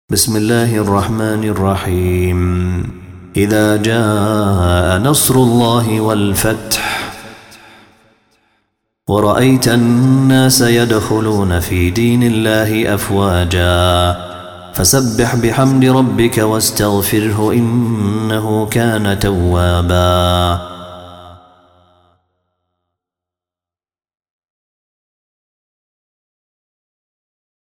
بسم الله الرحمن الرحيم. إذا جاء نصر الله والفتح ورأيت الناس يدخلون في دين الله أفواجا فسبح بحمد ربك واستغفره إنه كان توابا.